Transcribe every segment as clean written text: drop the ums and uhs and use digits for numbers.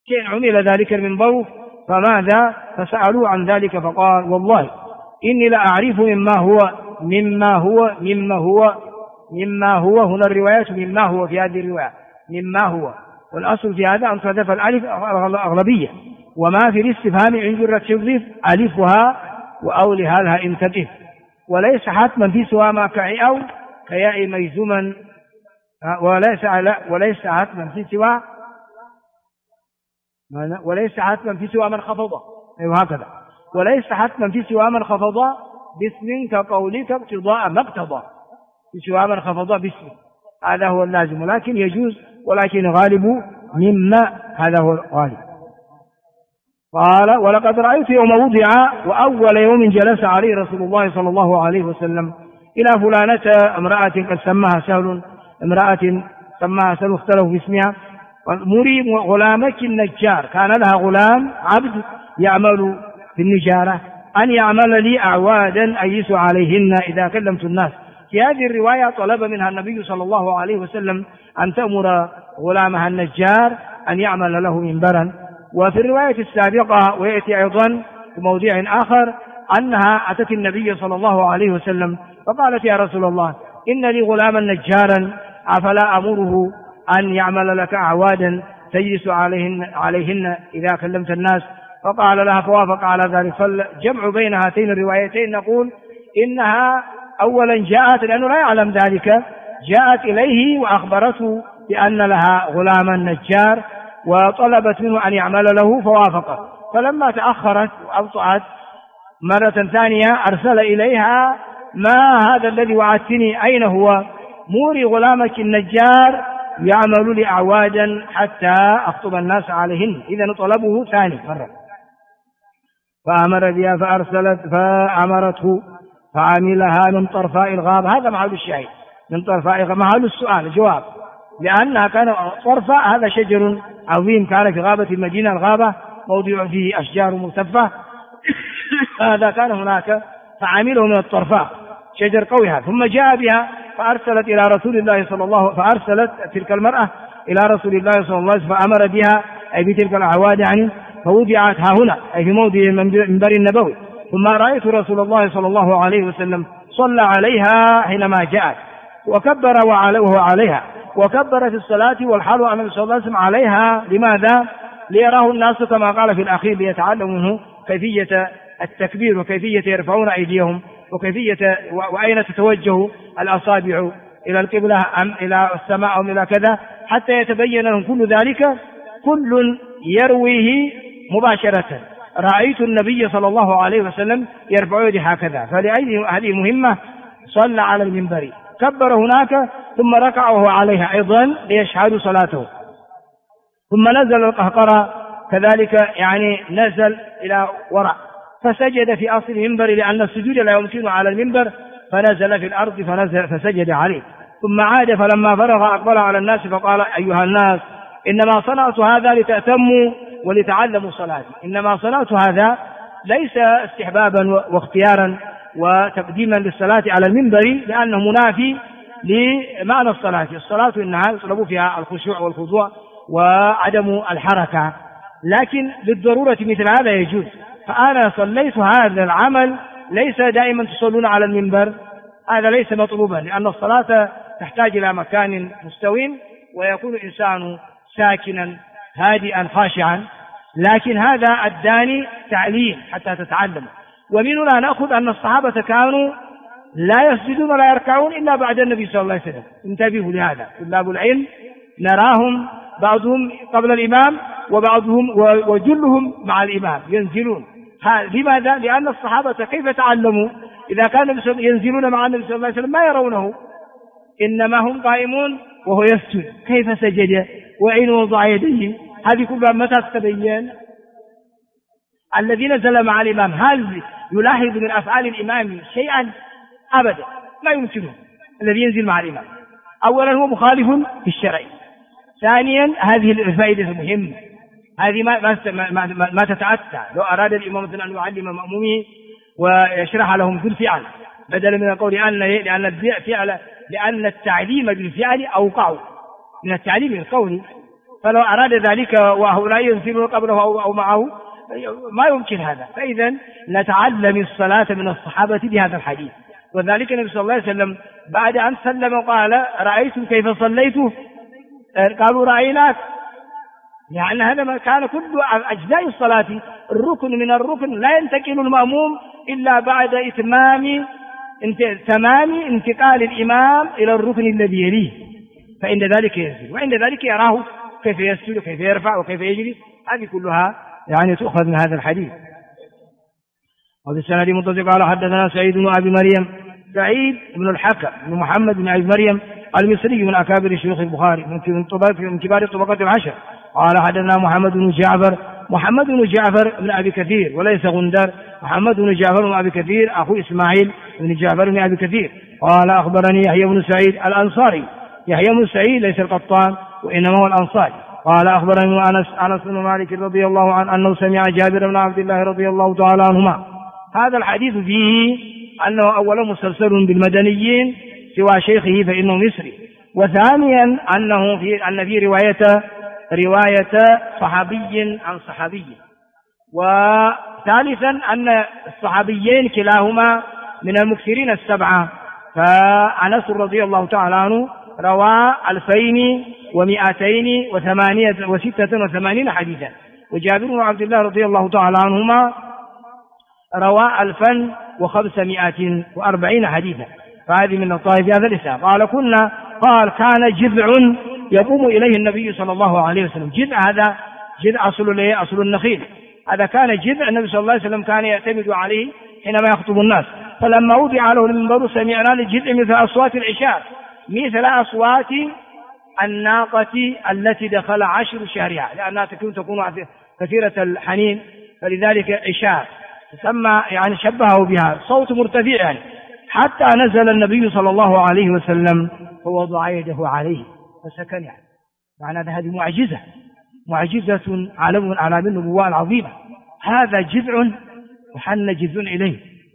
شيء عمل ذلك المنبر فماذا؟ فسألوه عن ذلك فقال والله إني لا أعرف مما هو هنا الروايات مما هو في هذه الرواية مما هو، والأصل في هذا أن تحذف الألف أغلبية، وما في الاستفهام عند جرة تضيف ألفها وأولها لها إن تضيف، وليس حتما في سوى ما أو كياء ميزوما، وليس حتما في سوى من خفض، وهكذا وليس حتما في سوى من خفض باسم كقولك اقتضاء ما اقتضى، في سوى من خفض باسم هذا هو اللازم، ولكن يجوز، ولكن غالب مما هذا هو الغالب. قال ولقد رأيت يوم وضع وأول يوم جلس عليه رسول الله صلى الله عليه وسلم إلى فلانة امرأة قد سماها سهل، اختلفوا في اسمها، مري غلامك النجار، كان لها غلام عبد يعمل في النجارة، أن يعمل لي أعوادا أيس عليهن إذا كلمت الناس. في هذه الرواية طلب منها النبي صلى الله عليه وسلم أن تأمر غلامها النجار أن يعمل له منبرا. وفي الرواية السابقة ويأتي أيضا في موضع آخر أنها أتت النبي صلى الله عليه وسلم فقالت يا رسول الله إن لي غلاما نجارا أفلا أمره أن يعمل لك أعوادا تجلس عليهن إذا كلمت الناس؟ فقال لها فوافق على ذلك. فالجمع بين هاتين الروايتين نقول إنها أولا جاءت لأنه لا يعلم ذلك، جاءت إليه وأخبرته بأن لها غلاما نجار وطلبت منه أن يعمل له فوافق، فلما تأخرت وأبطأت مرة ثانية أرسل إليها ما هذا الذي وعدتني أين هو؟ موري غلامك النجار يعمل لي أعوادا حتى أخطب الناس عليهن. إذن طلبه ثاني مرة، فأمر بها فأمرته فعملها من طرفاء الغابة. هذا محل الشاهد، من طرفاء محل السؤال الجواب، لأنها كان طرفاء هذا شجر عظيم كان في غابة المدينة، الغابة موضع فيه أشجار مرتفعة هذا كان هناك فعمله من الطرفاء شجر قوي. ثم جاء بها فأرسلت إلى رسول الله فأرسلت تلك المرأة إلى رسول الله صلى الله عليه وسلم فأمر بها أي بتلك الأعواد يعني، فوضعت ها هنا أي في موضع المنبر النبوي. ثم رأيت رسول الله صلى الله عليه وسلم صلى عليها حينما جاءت وكبر وهو عليها، وكبر في الصلاة والحال النبي صلى الله عليه وسلم عليها. لماذا؟ ليراه الناس كما قال في الأخير، ليتعلموا منه كيفية التكبير وكيفية يرفعون أيديهم وكيفية وأين تتوجه الأصابع، إلى القبلة أم إلى السماء أم إلى كذا، حتى يتبين لهم كل ذلك كل يرويه مباشرة. رأيت النبي صلى الله عليه وسلم يرفع يده هكذا، فهذه مهمة. صلى على المنبر، كبر هناك، ثم ركع وهو عليها أيضا ليشهدوا صلاته، ثم نزل القهقرة كذلك يعني نزل إلى وراء فسجد في أصل المنبر، لأن السجود لا يمكن على المنبر، فنزل في الأرض فسجد عليه. ثم عاد فلما فرغ أقبل على الناس فقال أيها الناس إنما صنعت هذا لتأتموا ولتعلموا صلاتي. إنما صنعت هذا ليس استحبابا واختيارا وتقديما للصلاة على المنبر، لأنه منافي لمعنى الصلاة. الصلاة إنها يطلب فيها الخشوع والخضوع وعدم الحركة، لكن للضرورة مثل هذا يجوز. فأنا صليت هذا العمل، ليس دائما تصلون على المنبر، هذا ليس مطلوبا، لأن الصلاة تحتاج إلى مكان مستوٍ ويكون الإنسان ساكنا هادئا خاشعا، لكن هذا أداني تعليم حتى تتعلم. ومن هنا نأخذ أن الصحابة كانوا لا يسجدون ولا يركعون إلا بعد النبي صلى الله عليه وسلم. انتبهوا لهذا طلاب العلم، نراهم بعضهم قبل الإمام وبعضهم وجلهم مع الإمام ينزلون. لماذا؟ لأن الصحابة كيف تعلموا؟ إذا كانوا ينزلون مع النبي صلى الله عليه وسلم ما يرونه، إنما هم قائمون وهو يسجد، كيف سجد وأين وضع يديه؟ هذه كلها متى تتبين؟ الذي نزل مع الإمام هل يلاحظ من أفعال الإمام شيئا؟ أبدا، لا يمكنه. الذي ينزل مع الإمام أولا هو مخالف في الشرع، ثانيا هذه الفائدة المهمة، هذه ما تتأتى. لو أراد الإمام مثلا أن يعلم مأمومه ويشرح لهم بالفعل بدلا من القول لأن التعليم بالفعل أوقع من التعليم القولي، فلو أراد ذلك وهؤلاء ينزلون قبله أو معه ما يمكن هذا. فإذا نتعلم الصلاة من الصحابة بهذا الحديث. وذلك النبي صلى الله عليه وسلم بعد أن سلم قال رأيتم كيف صليت؟ قالوا رأيناك. يعني هذا ما كان كل أجزاء الصلاة الركن من الركن لا ينتقل المأموم إلا بعد تمام انتقال الإمام إلى الركن الذي يليه، فعند ذلك ينزل، وعند ذلك يراه كيف يسجد وكيف يرفع وكيف يجلس. هذه كلها يعني تؤخذ من هذا الحديث. وفي السند متصل قال حدثنا سعيد بن أبي مريم، سعيد بن الحكم بن محمد بن أبي مريم المصري من أكابر شيوخ البخاري من كبار الطبقات العشر. قال حدثنا محمد بن جعفر بن أبي كثير وليس غندر، محمد بن جعفر بن أبي كثير أخو إسماعيل بن جعفر بن أبي كثير. قال أخبرني يحيى بن سعيد الأنصاري، يحيى بن سعيد ليس القطان وإنما هو الأنصاري. قال أخبرني أنس بن مالك رضي الله عنه أنه سمع جابر بن عبد الله رضي الله تعالى عنهما. هذا الحديث فيه أنه أولا مسلسل بالمدنيين سوى شيخه فإنه مصري، وثانيا أن في رواية صحابي عن صحابي، وثالثا أن الصحابيين كلاهما من المكثرين السبعة. فأنس رضي الله تعالى عنه روى 2286 حديثا، وجابر بن عبد الله رضي الله تعالى عنهما روى 1540 حديثا. فهذه من لطائف هذا الإسلام. قال كان جذع يقوم إليه النبي صلى الله عليه وسلم. جذع هذا جذع أصل النخيل، هذا كان جذع النبي صلى الله عليه وسلم كان يعتمد عليه حينما يخطب الناس. فلما وضع له المنبر سمعنا للجذع مثل أصوات العشار، مثل أصوات الناقة التي دخل 10 شهرها، لأنها تكون كثيرة الحنين، فلذلك عشار تسمى، يعني شبهه بها، صوت مرتفع يعني. حتى نزل النبي صلى الله عليه وسلم فوضع يده عليه فسكن. يعني معنى هذه معجزة على النبوة العظيمة. هذا جذع وحن جذع إليه،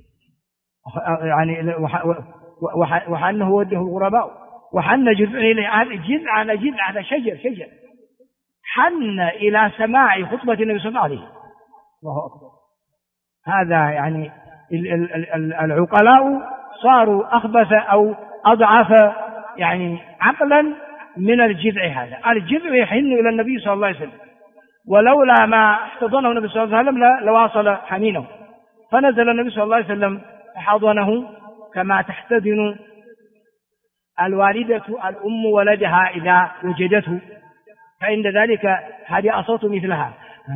يعني وحنه وده الغرباء وحن جذع إليه. هذا جذع هذا شجر حن إلى سماع خطبة النبي صلى الله عليه وسلم. الله أكبر. هذا يعني العقلاء صاروا أخبث أو أضعف يعني عقلا من الجذع. هذا الجذع يحن إلى النبي صلى الله عليه وسلم، ولولا ما احتضنه النبي صلى الله عليه وسلم لواصل حنينه. فنزل النبي صلى الله عليه وسلم فحضنه كما تحتضن الوالدة الأم ولدها إذا وجدته، فعند ذلك هذه أصوات مثلها،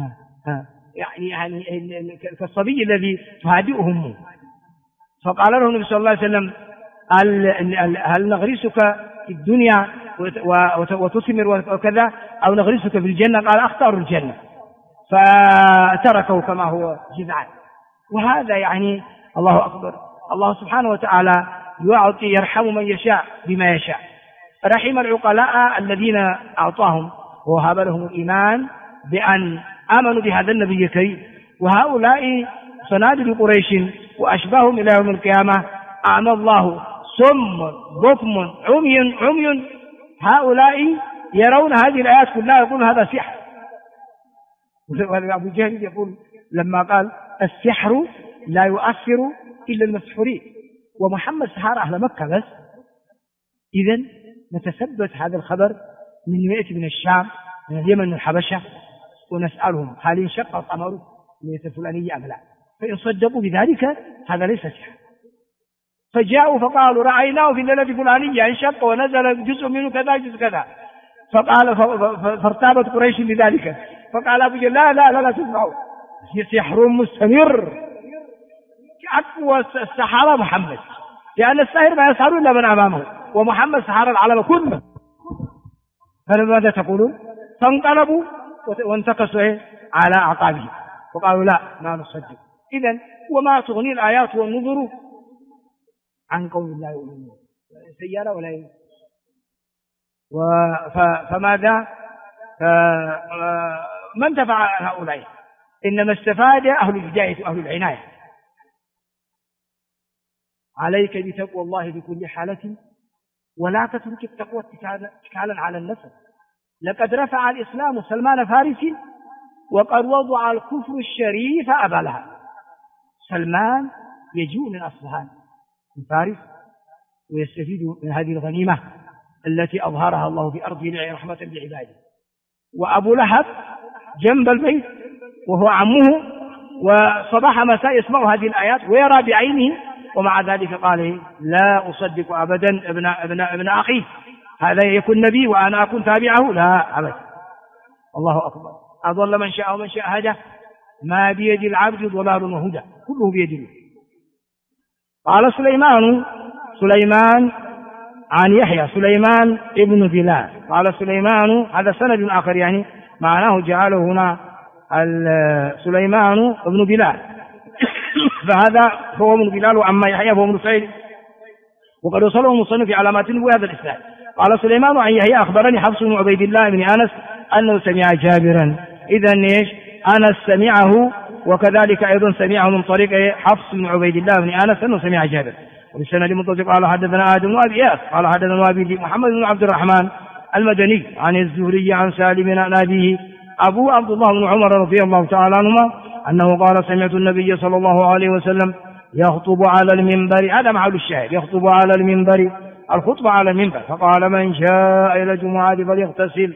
يعني كالصبي الذي تهادئه أمه. فقال له النبي صلى الله عليه وسلم هل نغرسك في الدنيا وتثمر وكذا، أو نغرسك في الجنة؟ قال أختار الجنة، فتركه كما هو جذعا. وهذا يعني الله أكبر. الله سبحانه وتعالى يعطي يرحم من يشاء بما يشاء. رحم العقلاء الذين أعطاهم ووهب لهم الإيمان بأن آمنوا بهذا النبي الكريم. وهؤلاء صنادل قريش وأشباههم إلى يوم القيامة أعمى الله صم بكم عمي. هؤلاء يرون هذه الآيات كلها يقول هذا سحر. أبو جهل يقول لما قال السحر لا يؤثر إلا المسحورين، ومحمد سحر أهل مكة بس. إذن نتثبت هذا الخبر من يأتي من الشام من اليمن من الحبشة ونسألهم هل انشق القمر ليلة الفلانية أم لا؟ فإن صدقوا بذلك هذا ليس سحر. فجاءوا فقالوا رأيناه في الليلة الفلانية انشق ونزل جزء منه كذا جزء كذا. فارتابت قريش بذلك. فقال أبو جهل لا تسمعوا، سحر مستمر. أقوى السحرة محمد، لأن الساحر ما يسحر إلا من أمامه، ومحمد سحر العالم كله. فماذا تقولون؟ فانقلبوا وانتكسوا على أعقابهم وقالوا لا ما نصدق. إذن وما تغني الآيات والنذر عن قوم لا يؤمنون، سيارة ولا يؤمنون. فماذا ما انتفع هؤلاء؟ إنما استفاد أهل الهداية وأهل العناية. عليك بتقوى الله بكل حالة، ولا تترك التقوى اتكالا على النفس. لقد رفع الإسلام سلمان فارسي وقد وضع الكفر الشريف أبلها. سلمان يجوء من أصفهان من فارس ويستفيد من هذه الغنيمة التي أظهرها الله في أرضه رحمة بعباده. وأبو لهب جنب البيت وهو عمه، وصباح مساء يسمع هذه الآيات ويرى بعينه، ومع ذلك قال لا أصدق أبدا ابن أخي، هذا يكون نبي وأنا أكون تابعه، لا أبدا. الله أكبر. أضل من شاء ومن شاء هدى، ما بيد العبد ضلال وهدى، كله بيد الله. قال سليمان عن يحيى سليمان ابن بلال قال سليمان، هذا سند آخر يعني معناه جعله هنا سليمان ابن بلال فهذا هو ابن بلال، وأما يحيى فهو ابن سعيد، وقد وصله المصنف في علامات النبوة هذا الإسناد. قال سليمان عن يحيى أخبرني حفص بن عبيد الله بن أنس أنه سمع جابرا. إذن إيش؟ أنس سمعه، وكذلك أيضا سمعه من طريق حفص بن عبيد الله بن أنس أنه سمع جابر. وبالسند المتصل قال حدثنا آدم بن أبي إياس قال حدثنا أبي محمد بن عبد الرحمن المدني عن الزهري عن سالم عن أبيه أبو عبد الله بن عمر رضي الله تعالى عنهما أنه قال سمعت النبي صلى الله عليه وسلم يخطب على المنبر، هذا محل الشاهد، يخطب على المنبر، الخطبة على المنبر، فقال من شاء إلى الجمعة فليغتسل.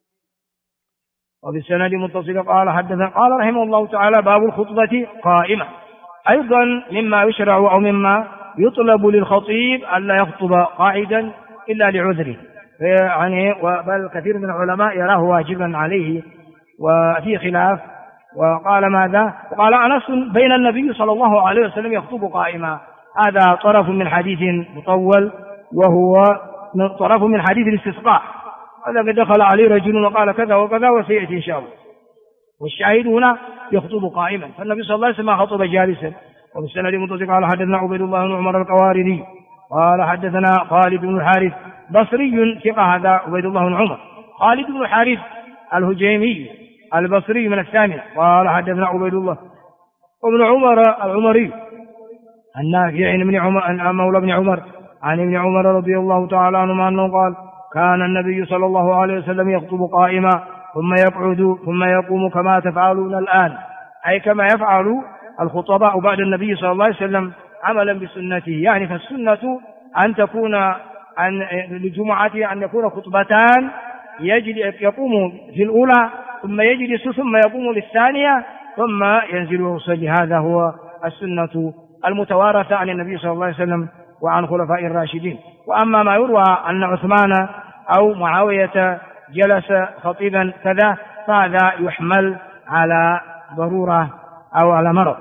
وبالسند متصل قال حدثنا قال رحمه الله تعالى باب الخطبة قائمة. أيضا مما يشرع أو مما يطلب للخطيب ألا يخطب قاعدا إلا لعذره، يعني بل كثير من العلماء يراه واجبا عليه وفي خلاف. وقال ماذا؟ وقال أنس بين النبي صلى الله عليه وسلم يخطب قائما، هذا طرف من حديث مطول وهو طرف من حديث الاستسقاء، هذا قد دخل عليه رجل وقال كذا وكذا وسيأتي إن شاء الله. والشاهد هنا يخطب قائما، فالنبي صلى الله عليه وسلم خطب جالسا. وبالسند المتصل قال حدثنا عبيد الله بن عمر القواردي قال حدثنا خالد بن الحارث بصري ثقة، هذا عبيد الله بن عمر. خالد بن الحارث الهجيمي البصري من الثامنة قال حدثنا عبيد الله وابن عمر العمري النافع عن ابن عمر مولى ابن عمر عن ابن عمر رضي الله تعالى عنهما أنه قال كان النبي صلى الله عليه وسلم يخطب قائما ثم يقعد ثم يقوم كما تفعلون الآن، أي كما يفعل الخطباء بعد النبي صلى الله عليه وسلم عملا بسنته. يعني فالسنة أن تكون للجمعة أن يكون خطبتان، يقوم في الأولى ثم يجلس ثم يقوم للثانية ثم ينزل ويصلي، هذا هو السنة المتوارثة عن النبي صلى الله عليه وسلم وعن خلفاء الراشدين. وأما ما يروى أن عثمان أو معاوية جلس خطيبا كذا فهذا يحمل على ضرورة أو على مرض.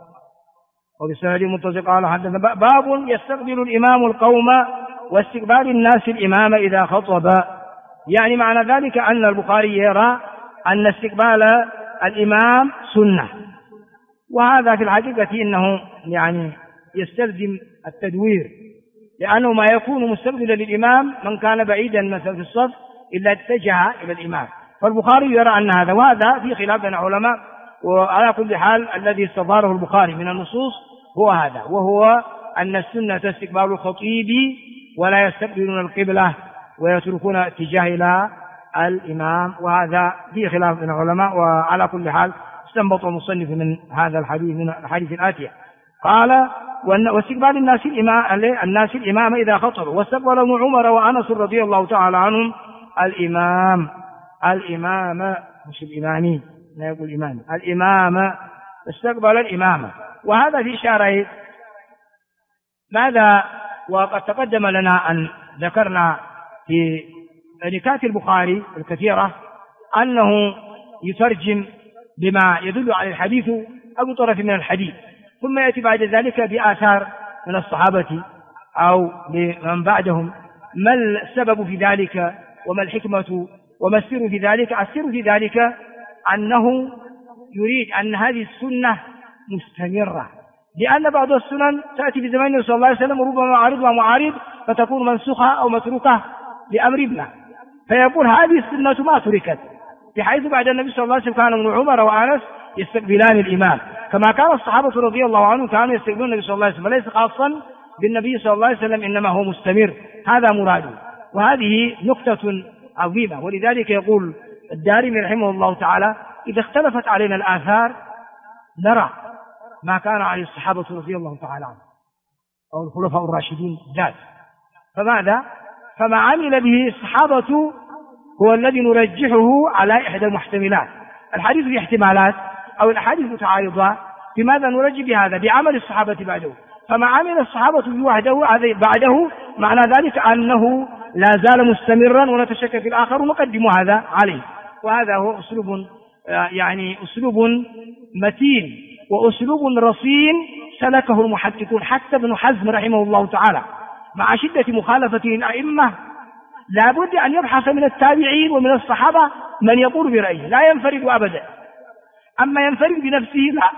وبالسند المتصل قال حدثنا باب يستقبل الإمام القوم واستقبال الناس الإمام إذا خطب. يعني معنى ذلك أن البخاري يرى أن استقبال الإمام سنة، وهذا في الحقيقة إنه يعني يستلزم التدوير، لأنه ما يكون مستقبلا للإمام من كان بعيدا مثلا في الصف إلا اتجه إلى الإمام، فالبخاري يرى أن هذا، وهذا في خلاف بين العلماء. وعلى كل حال الذي استظهره البخاري من النصوص هو هذا، وهو أن السنة استقبال الخطيب ولا يستقبلون القبلة ويتركون اتجاه إلى الإمام، وهذا في خلاف بين العلماء. وعلى كل حال استنبط المصنف من هذا الحديث من الحديث الآتية قال واستقبال الناس الإمام إذا خطبوا. واستقبل ابن عمر وأنس رضي الله تعالى عنهم الإمام مش الإمامي، لا يقول إمامي، الإمام استقبل الإمامة. وهذا في إشارة ماذا؟ وقد تقدم لنا أن ذكرنا في نكات البخاري الكثيرة أنه يترجم بما يدل على الحديث أو طرف من الحديث، ثم يأتي بعد ذلك بآثار من الصحابة أو لمن بعدهم ما السبب في ذلك وما الحكمة وما السر في ذلك. السر في ذلك أنه يريد أن هذه السنة مستمرة، لأن بعض السنن تأتي في زمان النبي صلى الله عليه وسلم وربما معارض ومعارض فتكون منسوخة أو متروكة لأمر ابنه، فيقول هذه السنة ما تركت، بحيث بعد النبي صلى الله عليه وسلم كان ابن عمر وأنس يستقبلان الإمام كما كان الصحابة رضي الله عنهم كانوا يستقبلون النبي صلى الله عليه وسلم، ليس خاصا بالنبي صلى الله عليه وسلم، إنما هو مستمر، هذا مراده. وهذه نكتة عظيمة. ولذلك يقول الدارمي رحمه الله تعالى: إذا اختلفت علينا الآثار نرى ما كان عليه الصحابة رضي الله تعالى عنهم أو الخلفاء الراشدين ذات. فماذا؟ فما عمل به الصحابة هو الذي نرجحه على إحدى المحتملات. الحديث في احتمالات أو الأحاديث متعارضة، بماذا نرجح بهذا؟ بعمل الصحابة بعده. فما عمل الصحابة به وحده بعده معنى ذلك أنه لا زال مستمرا، ونتشكك في الآخر ونقدم هذا عليه. وهذا هو أسلوب أسلوب متين وأسلوب رصين سلكه المحققون. حتى ابن حزم رحمه الله تعالى مع شدة مخالفته الأئمة لا بد أن يبحث من التابعين ومن الصحابة من يقول برأيه، لا ينفرد أبدا. أما ينفرد بنفسه لا،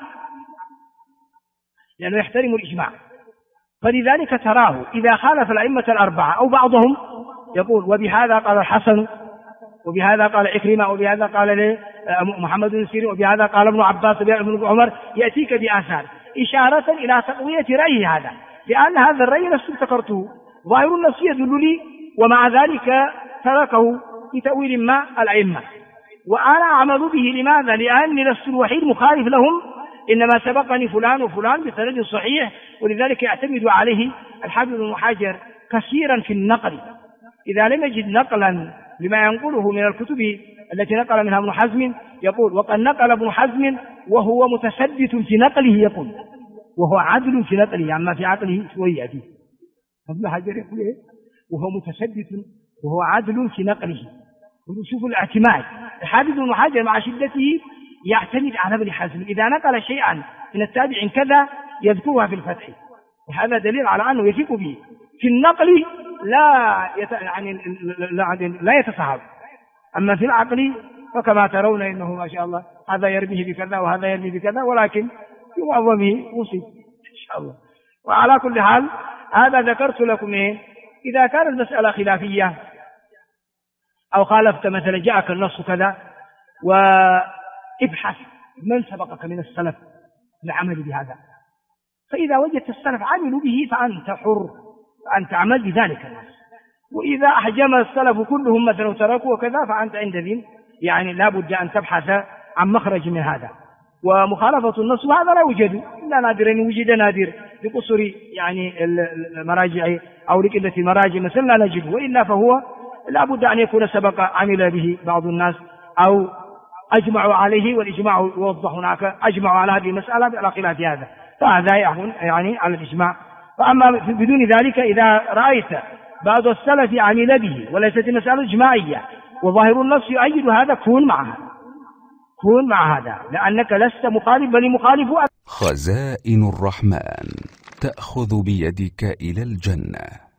لأنه يحترم الإجماع. فلذلك تراه إذا خالف الأئمة الأربعة أو بعضهم يقول: وبهذا قال الحسن، وبهذا قال عكرمة، وبهذا قال محمد بن سيرين، وبهذا قال ابن عباس وابن عمر، يأتيك بآثار إشارة إلى تقوية رأيه هذا، لأن هذا الرأي نفسه ذكرته ظاهر النص يدل لي، ومع ذلك تركه بتأويل ما الأئمة، وأنا أعمل به. لماذا؟ لأني لست الوحيد مخالف لهم، إنما سبقني فلان وفلان بسند صحيح. ولذلك يعتمد عليه الحافظ ابن حجر كثيرا في النقل. إذا لم يجد نقلا لما ينقله من الكتب التي نقل منها ابن حزم يقول: وقد نقل ابن حزم وهو متثبت في نقله، يقول وهو عدل في نقله، عما في عقله شوية فيه. ابن حجر يقول إيه؟ وهو متثبت وهو عدل في نقله. شوفوا الاعتماد. الحافظ ابن حجر مع شدته يعتمد على ابن حزم، إذا نقل شيئا من التابع كذا يذكرها في الفتح، وهذا دليل على أنه يثق به. في النقل لا يتصاحب، أما في العقل فكما ترون إنه ما شاء الله هذا يرميه بكذا وهذا يرميه بكذا، ولكن في معظمه مصيب إن شاء الله. وعلى كل حال هذا ذكرت لكم إذا كانت المسألة خلافية أو خالفت مثلا جاءك النص كذا، وابحث من سبقك من السلف للعمل بهذا. فإذا وجدت السلف عملوا به فأنت حر أن تعمل بذلك النص. وإذا أحجم السلف كلهم مثلا وتركوا وكذا فأنت عندئذ لا بد أن تبحث عن مخرج من هذا. ومخالفة النص هذا لا يوجد إلا نادرا، وجد نادر بقصر المراجع أو لقلة المراجع مثلا لا نجد، وإلا فهو لا بد أن يكون سبق عمل به بعض الناس أو أجمعوا عليه، والإجماع يوضح هناك أجمعوا على هذه المسألة على خلاف هذا، فهذا على الإجماع. فأما بدون ذلك إذا رأيت بعض السلف عمل به وليست المسألة إجماعية وظاهر النص يؤيد هذا، كون مع هذا لأنك لست مخالف بل مخالف. خزائن الرحمن تأخذ بيدك إلى الجنة.